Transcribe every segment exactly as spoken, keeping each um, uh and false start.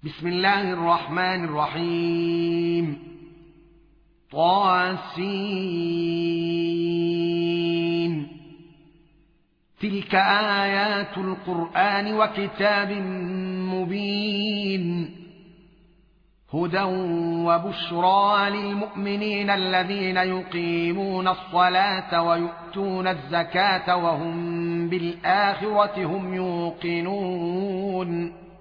بسم الله الرحمن الرحيم. طاسين. تلك آيات القرآن وكتاب مبين، هدى وبشرى للمؤمنين الذين يقيمون الصلاة ويؤتون الزكاة وهم بالآخرة هم يوقنون.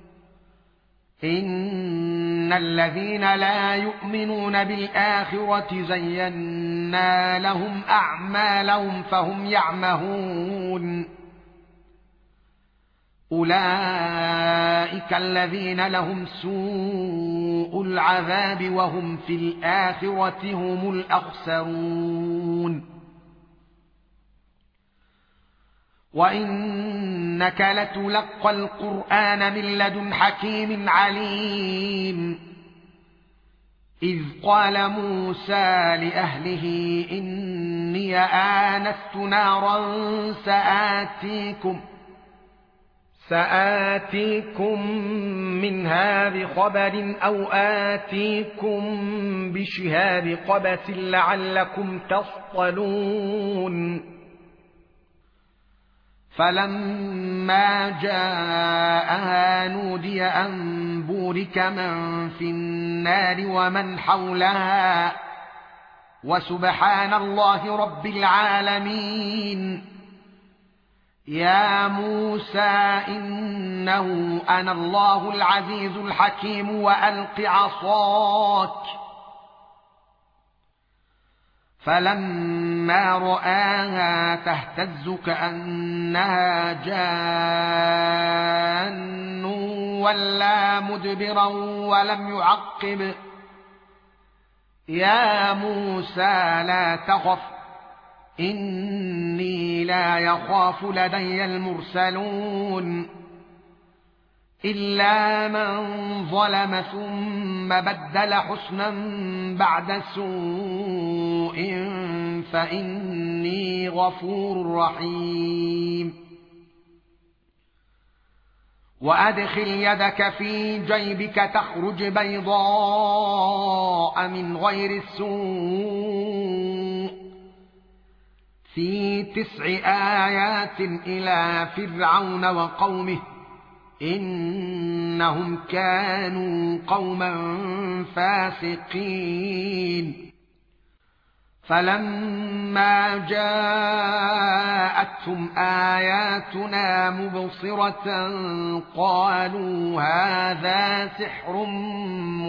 إن الذين لا يؤمنون بالآخرة زينا لهم أعمالهم فهم يعمهون. أولئك الذين لهم سوء العذاب وهم في الآخرة هم الأخسرون. وإنك لتلقى القرآن من لدن حكيم عليم. إذ قال موسى لأهله إني آنست نارا سآتيكم سآتيكم منها بخبر أو آتيكم بشهاب قبس لعلكم تصطلون. فلما جاءها نودي أن بورك من في النار ومن حولها وسبحان الله رب العالمين. يا موسى إنه أنا الله العزيز الحكيم وألق عصاك. فلما رآها تهتز كأنها جان ولا مدبرا ولم يعقب. يا موسى لا تخف إني لا يخاف لدي المرسلون. إلا من ظلم ثم بدل حسنا بعد سوء فإني غفور رحيم. وأدخل يدك في جيبك تخرج بيضاء من غير سوء في تسع آيات إلى فرعون وقومه إنهم كانوا قوما فاسقين. فلما جاءتهم آياتنا مبصرة قالوا هذا سحر